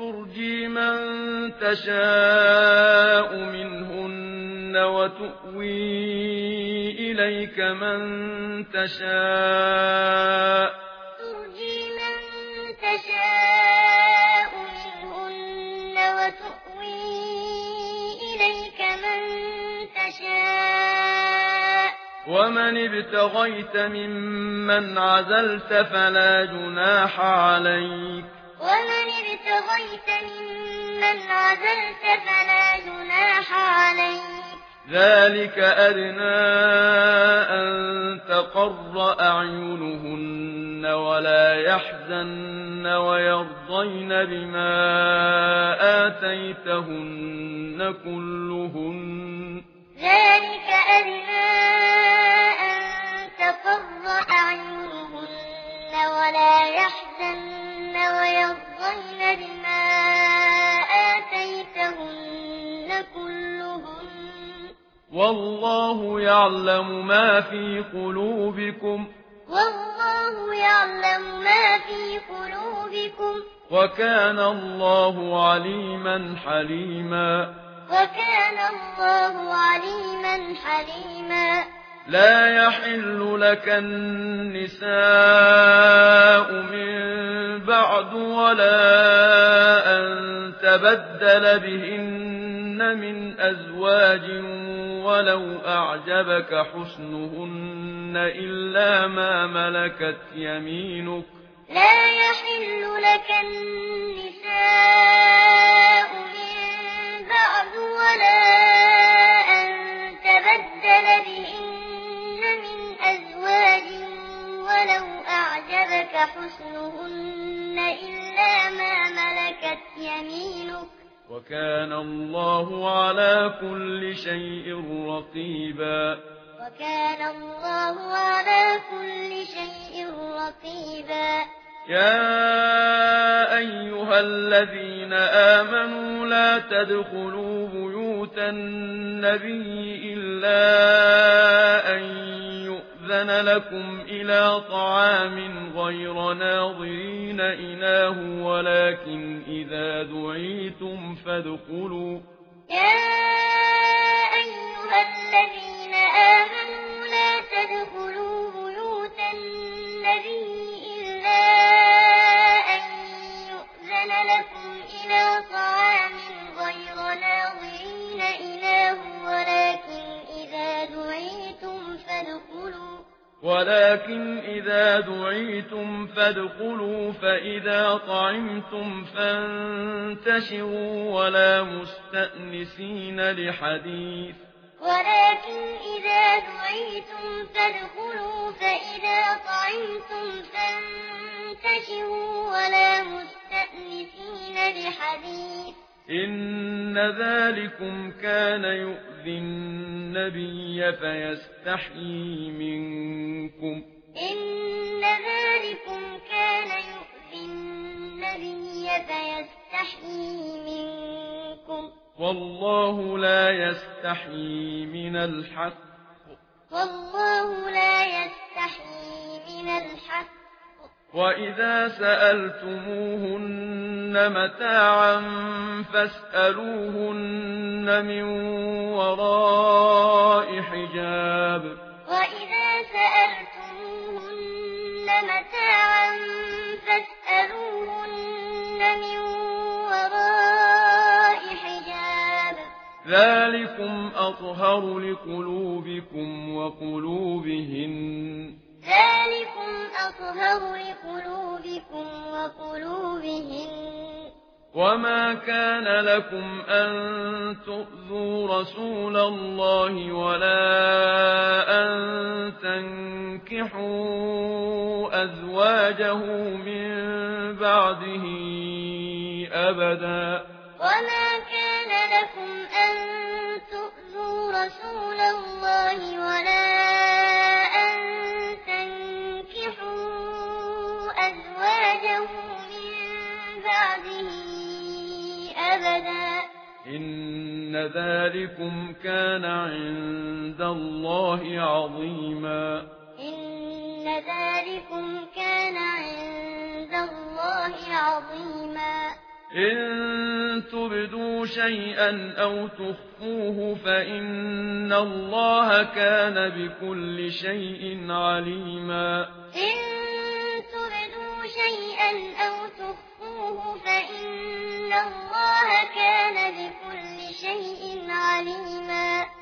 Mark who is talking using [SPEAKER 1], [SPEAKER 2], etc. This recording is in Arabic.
[SPEAKER 1] ترجي من تشاء منهن وتؤوي إليك من تشاء ومن ابتغيت ممن عزلت فلا جناح عليك ذلك أدنى أن تقر أعينهن ولا يحزن ويرضين بما آتيتهن كلهن
[SPEAKER 2] ذلك أدنى أن تقر أعينهن ولا يحزن ويرضين بما آتيتهن كلهن
[SPEAKER 1] والله يعلم ما في قلوبكم وكان الله عليما حليما لا يحل لك النساء من بعد ولا أن تبدل بهن من أزواج ولو أعجبك حسنهن إلا ما ملكت يمينك
[SPEAKER 2] لا يحل لك النساء من بعد ولا أن تبدل بهن من أزواج ولو أعجبك حسنهن إلا ما ملكت يمينك
[SPEAKER 1] وكان الله على كل شيء رقيبا يا أيها الذين آمنوا لا تدخلوا بيوت النبي إلا أن يؤذن لكم إلى طعام غير ناظرين إناه ولكن إذا دعيتم فادخلوا
[SPEAKER 2] يا أيها الذين آمنوا لا تدخلوا بيوت النبي إلا أن يؤذن لكم إلى طعام غير ناظرين إناه
[SPEAKER 1] ولكن إذا دعيتم فادخلوا فإذا طعمتم فانتشروا ولا مستأنسين لحديث إن ذلكم كان يؤذي النبي فيستحيي منكم والله لا يستحيي من الحق وإذا سألتموهن متاعا فاسألوهن من وراء حجاب ذلكم أطهر لقلوبكم وقلوبهن وما كان لكم أن تؤذوا رسول الله ولا أن تنكحوا أزواجه من بعده أبدا إن ذلكم كان عند الله عظيما إن تبدوا شيئا أو تخفوه فإن الله كان بكل شيء عليما.